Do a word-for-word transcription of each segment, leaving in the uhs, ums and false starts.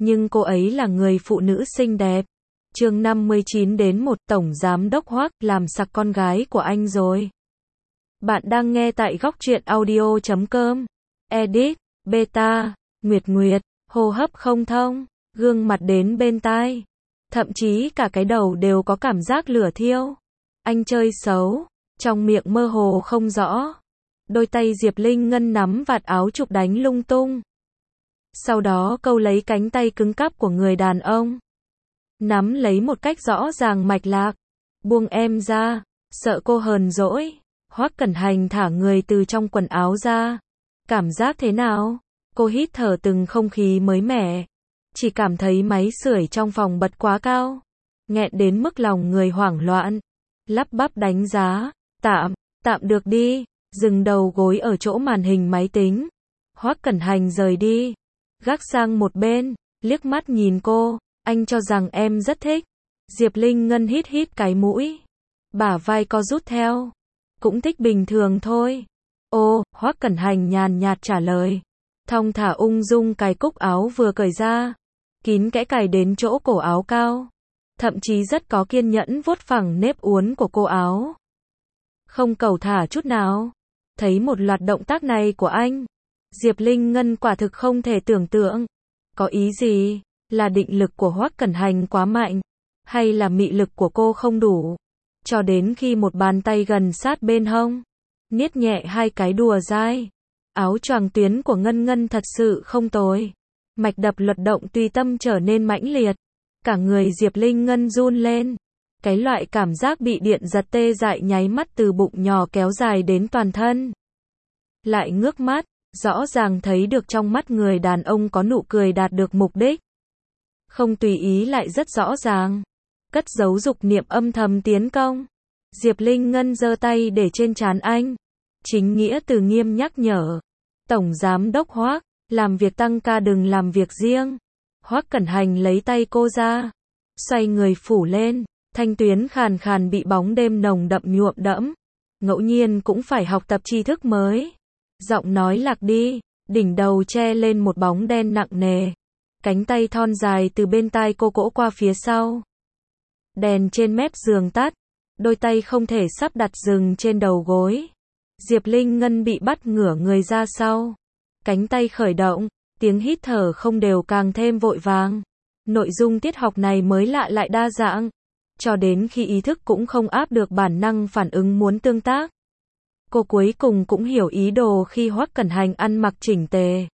nhưng cô ấy là người phụ nữ xinh đẹp. Chương năm mươi chín đến một, Tổng Giám Đốc Hoắc làm sặc con gái của anh rồi. Bạn đang nghe tại góc truyện audio chấm com. Edit, Beta, Nguyệt Nguyệt, hô hấp không thông, gương mặt đến bên tai. Thậm chí cả cái đầu đều có cảm giác lửa thiêu. Anh chơi xấu, trong miệng mơ hồ không rõ. Đôi tay Diệp Linh Ngân nắm vạt áo chụp đánh lung tung. Sau đó câu lấy cánh tay cứng cáp của người đàn ông. Nắm lấy một cách rõ ràng mạch lạc. Buông em ra, sợ cô hờn dỗi. Hoắc Cẩn Hành thả người từ trong quần áo ra. Cảm giác thế nào? Cô hít thở từng không khí mới mẻ. Chỉ cảm thấy máy sưởi trong phòng bật quá cao. Nghẹn đến mức lòng người hoảng loạn. Lắp bắp đánh giá. Tạm, tạm được đi. Dừng đầu gối ở chỗ màn hình máy tính. Hoắc Cẩn Hành rời đi. Gác sang một bên, liếc mắt nhìn cô. Anh cho rằng em rất thích. Diệp Linh Ngân hít hít cái mũi. Bả vai co rút theo. Cũng thích bình thường thôi. Ô, Hoắc Cẩn Hành nhàn nhạt trả lời. Thong thả ung dung cài cúc áo vừa cởi ra. Kín kẽ cài đến chỗ cổ áo cao. Thậm chí rất có kiên nhẫn vuốt phẳng nếp uốn của cô áo. Không cẩu thả chút nào. Thấy một loạt động tác này của anh. Diệp Linh Ngân quả thực không thể tưởng tượng. Có ý gì? Là định lực của Hoắc Cẩn Hành quá mạnh? Hay là mị lực của cô không đủ? Cho đến khi một bàn tay gần sát bên hông. Niết nhẹ hai cái đùa dai. Áo choàng tuyến của Ngân Ngân thật sự không tồi. Mạch đập luật động tùy tâm trở nên mãnh liệt. Cả người Diệp Linh Ngân run lên. Cái loại cảm giác bị điện giật tê dại nháy mắt từ bụng nhỏ kéo dài đến toàn thân. Lại ngước mắt, rõ ràng thấy được trong mắt người đàn ông có nụ cười đạt được mục đích. Không tùy ý lại rất rõ ràng. Cất giấu dục niệm âm thầm tiến công. Diệp Linh Ngân giơ tay để trên trán anh. Chính nghĩa từ nghiêm nhắc nhở. Tổng Giám Đốc Hoắc, làm việc tăng ca đừng làm việc riêng. Hoắc Cẩn Hành lấy tay cô ra. Xoay người phủ lên. Thanh tuyến khàn khàn bị bóng đêm nồng đậm nhuộm đẫm. Ngẫu nhiên cũng phải học tập tri thức mới. Giọng nói lạc đi. Đỉnh đầu che lên một bóng đen nặng nề. Cánh tay thon dài từ bên tai cô cỗ qua phía sau. Đèn trên mép giường tắt. Đôi tay không thể sắp đặt dừng trên đầu gối. Diệp Linh Ngân bị bắt ngửa người ra sau. Cánh tay khởi động. Tiếng hít thở không đều càng thêm vội vàng. Nội dung tiết học này mới lạ lại đa dạng. Cho đến khi ý thức cũng không áp được bản năng phản ứng muốn tương tác. Cô cuối cùng cũng hiểu ý đồ khi Hoắc Cẩn Hành ăn mặc chỉnh tề.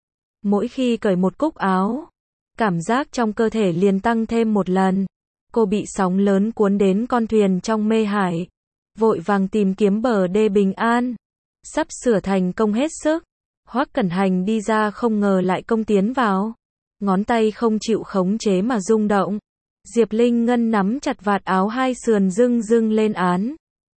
Mỗi khi cởi một cúc áo, cảm giác trong cơ thể liền tăng thêm một lần. Cô bị sóng lớn cuốn đến con thuyền trong mê hải. Vội vàng tìm kiếm bờ đê bình an. Sắp sửa thành công hết sức. Hoắc Cẩn Hành đi ra không ngờ lại công tiến vào. Ngón tay không chịu khống chế mà rung động. Diệp Linh Ngân nắm chặt vạt áo hai sườn dưng dưng lên án.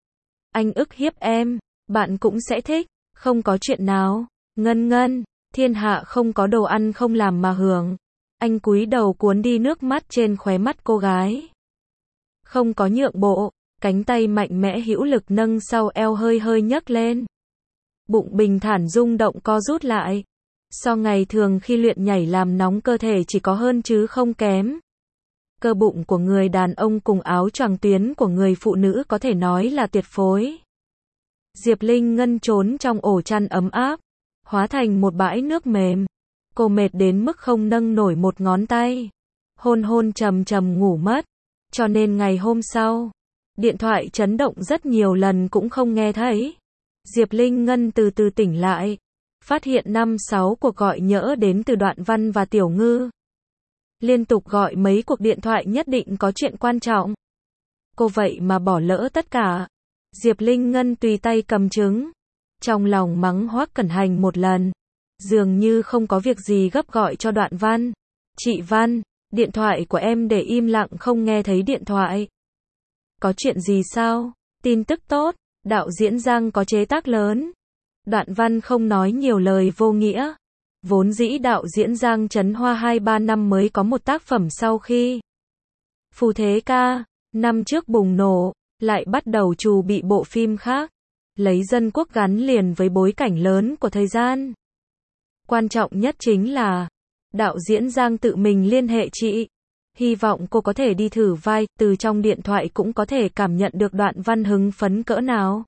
Anh ức hiếp em, bạn cũng sẽ thích, không có chuyện nào. Ngân Ngân, thiên hạ không có đồ ăn không làm mà hưởng. Anh cúi đầu cuốn đi nước mắt trên khóe mắt cô gái. Không có nhượng bộ, cánh tay mạnh mẽ hữu lực nâng sau eo hơi hơi nhấc lên. Bụng bình thản rung động co rút lại. So ngày thường khi luyện nhảy làm nóng cơ thể chỉ có hơn chứ không kém. Cơ bụng của người đàn ông cùng áo choàng tuyến của người phụ nữ có thể nói là tuyệt phối. Diệp Linh Ngân trốn trong ổ chăn ấm áp, hóa thành một bãi nước mềm. Cô mệt đến mức không nâng nổi một ngón tay. Hôn hôn trầm trầm ngủ mất. Cho nên ngày hôm sau, điện thoại chấn động rất nhiều lần cũng không nghe thấy. Diệp Linh Ngân từ từ tỉnh lại. Phát hiện năm sáu cuộc gọi nhỡ đến từ Đoạn Văn và Tiểu Ngư. Liên tục gọi mấy cuộc điện thoại nhất định có chuyện quan trọng. Cô vậy mà bỏ lỡ tất cả. Diệp Linh Ngân tùy tay cầm trứng. Trong lòng mắng Hoắc Cẩn Hành một lần. Dường như không có việc gì gấp gọi cho Đoạn Văn. Chị Văn, điện thoại của em để im lặng không nghe thấy điện thoại. Có chuyện gì sao? Tin tức tốt, đạo diễn Giang có chế tác lớn. Đoạn Văn không nói nhiều lời vô nghĩa. Vốn dĩ đạo diễn Giang Trấn Hoa hai ba năm mới có một tác phẩm sau khi Phù Thế Ca, năm trước bùng nổ, lại bắt đầu trù bị bộ phim khác. Lấy dân quốc gắn liền với bối cảnh lớn của thời gian. Quan trọng nhất chính là Đạo diễn Giang tự mình liên hệ chị. Hy vọng cô có thể đi thử vai, từ trong điện thoại cũng có thể cảm nhận được Đoạn Văn hứng phấn cỡ nào.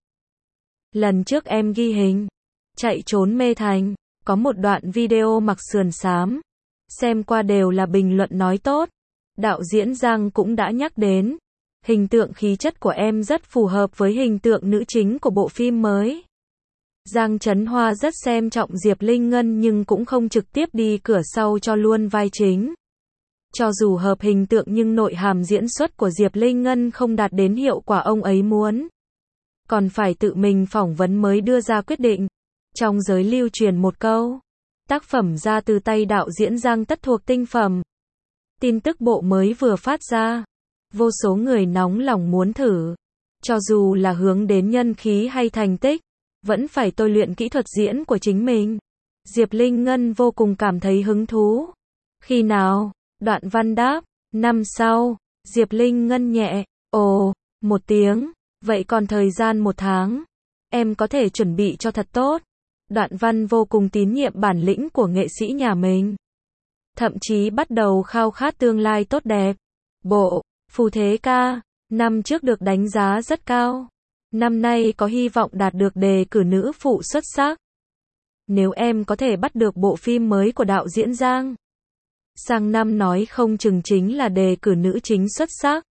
Lần trước em ghi hình, chạy trốn mê thành, có một đoạn video mặc sườn xám. Xem qua đều là bình luận nói tốt. Đạo diễn Giang cũng đã nhắc đến. Hình tượng khí chất của em rất phù hợp với hình tượng nữ chính của bộ phim mới. Giang Trấn Hoa rất xem trọng Diệp Linh Ngân nhưng cũng không trực tiếp đi cửa sau cho luôn vai chính. Cho dù hợp hình tượng nhưng nội hàm diễn xuất của Diệp Linh Ngân không đạt đến hiệu quả ông ấy muốn. Còn phải tự mình phỏng vấn mới đưa ra quyết định. Trong giới lưu truyền một câu. Tác phẩm ra từ tay đạo diễn Giang tất thuộc tinh phẩm. Tin tức bộ mới vừa phát ra. Vô số người nóng lòng muốn thử. Cho dù là hướng đến nhân khí hay thành tích, vẫn phải tôi luyện kỹ thuật diễn của chính mình. Diệp Linh Ngân vô cùng cảm thấy hứng thú. Khi nào? Đoạn Văn đáp. Năm sau. Diệp Linh Ngân nhẹ. Ồ, một tiếng. Vậy còn thời gian một tháng. Em có thể chuẩn bị cho thật tốt. Đoạn Văn vô cùng tín nhiệm bản lĩnh của nghệ sĩ nhà mình. Thậm chí bắt đầu khao khát tương lai tốt đẹp. Bộ Phù Thế Ca năm trước được đánh giá rất cao. Năm nay có hy vọng đạt được đề cử nữ phụ xuất sắc. Nếu em có thể bắt được bộ phim mới của đạo diễn Giang, sang năm nói không chừng chính là đề cử nữ chính xuất sắc.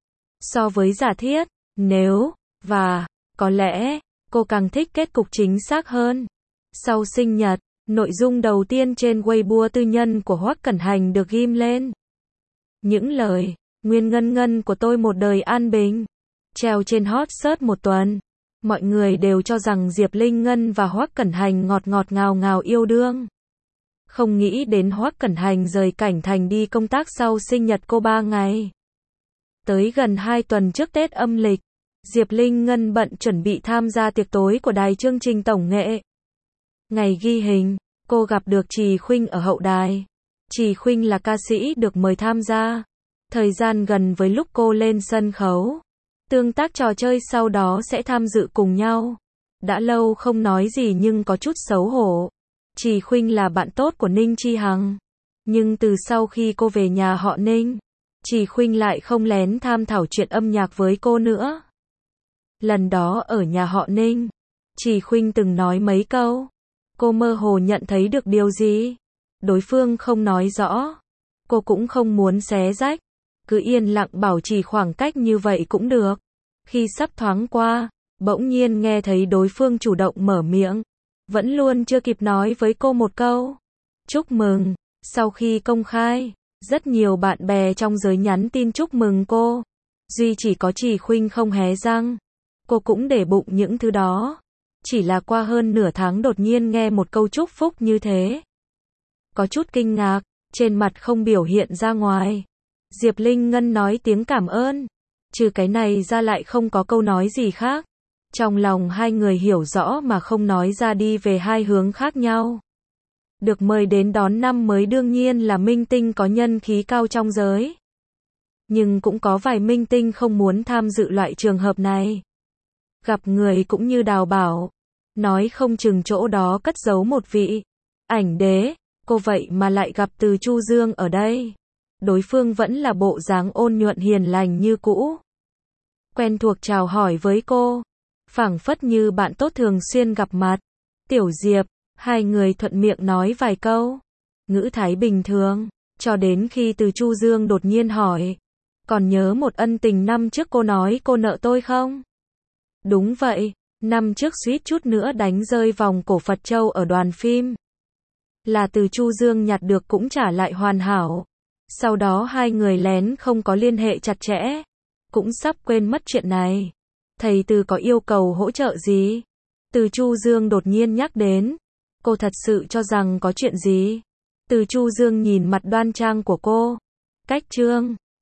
So với giả thiết, nếu, và, có lẽ, cô càng thích kết cục chính xác hơn. Sau sinh nhật, nội dung đầu tiên trên Weibo tư nhân của Hoắc Cẩn Hành được ghim lên. Những lời, Nguyên Ngân Ngân của tôi một đời an bình, treo trên hot search một tuần. Mọi người đều cho rằng Diệp Linh Ngân và Hoắc Cẩn Hành ngọt ngọt ngào ngào yêu đương. Không nghĩ đến Hoắc Cẩn Hành rời Cảnh Thành đi công tác sau sinh nhật cô ba ngày. Tới gần hai tuần trước Tết âm lịch, Diệp Linh Ngân bận chuẩn bị tham gia tiệc tối của đài chương trình tổng nghệ. Ngày ghi hình, cô gặp được Trì Khuynh ở hậu đài. Trì Khuynh là ca sĩ được mời tham gia. Thời gian gần với lúc cô lên sân khấu. Tương tác trò chơi sau đó sẽ tham dự cùng nhau. Đã lâu không nói gì nhưng có chút xấu hổ. Trì Khuynh là bạn tốt của Ninh Chi Hằng. Nhưng từ sau khi cô về nhà họ Ninh, Trì Khuynh lại không lén tham thảo chuyện âm nhạc với cô nữa. Lần đó ở nhà họ Ninh, Trì Khuynh từng nói mấy câu. Cô mơ hồ nhận thấy được điều gì. Đối phương không nói rõ. Cô cũng không muốn xé rách. Cứ yên lặng bảo trì khoảng cách như vậy cũng được. Khi sắp thoáng qua, bỗng nhiên nghe thấy đối phương chủ động mở miệng. Vẫn luôn chưa kịp nói với cô một câu. Chúc mừng. Sau khi công khai, rất nhiều bạn bè trong giới nhắn tin chúc mừng cô. Duy chỉ có Trì Khuynh không hé răng. Cô cũng để bụng những thứ đó. Chỉ là qua hơn nửa tháng đột nhiên nghe một câu chúc phúc như thế. Có chút kinh ngạc, trên mặt không biểu hiện ra ngoài. Diệp Linh Ngân nói tiếng cảm ơn. Trừ cái này ra lại không có câu nói gì khác. Trong lòng hai người hiểu rõ mà không nói ra đi về hai hướng khác nhau. Được mời đến đón năm mới đương nhiên là minh tinh có nhân khí cao trong giới. Nhưng cũng có vài minh tinh không muốn tham dự loại trường hợp này. Gặp người cũng như Đào Bảo. Nói không chừng chỗ đó cất giấu một vị ảnh đế. Cô vậy mà lại gặp Từ Chu Dương ở đây. Đối phương vẫn là bộ dáng ôn nhuận hiền lành như cũ. Quen thuộc chào hỏi với cô. Phảng phất như bạn tốt thường xuyên gặp mặt. Tiểu Diệp, hai người thuận miệng nói vài câu. Ngữ thái bình thường. Cho đến khi Từ Chu Dương đột nhiên hỏi. Còn nhớ một ân tình năm trước cô nói cô nợ tôi không? Đúng vậy. Năm trước suýt chút nữa đánh rơi vòng cổ Phật Châu ở đoàn phim. Là Từ Chu Dương nhặt được cũng trả lại hoàn hảo. Sau đó hai người lén không có liên hệ chặt chẽ. Cũng sắp quên mất chuyện này. Thầy Từ có yêu cầu hỗ trợ gì? Từ Chu Dương đột nhiên nhắc đến. Cô thật sự cho rằng có chuyện gì? Từ Chu Dương nhìn mặt đoan trang của cô. Cách trương.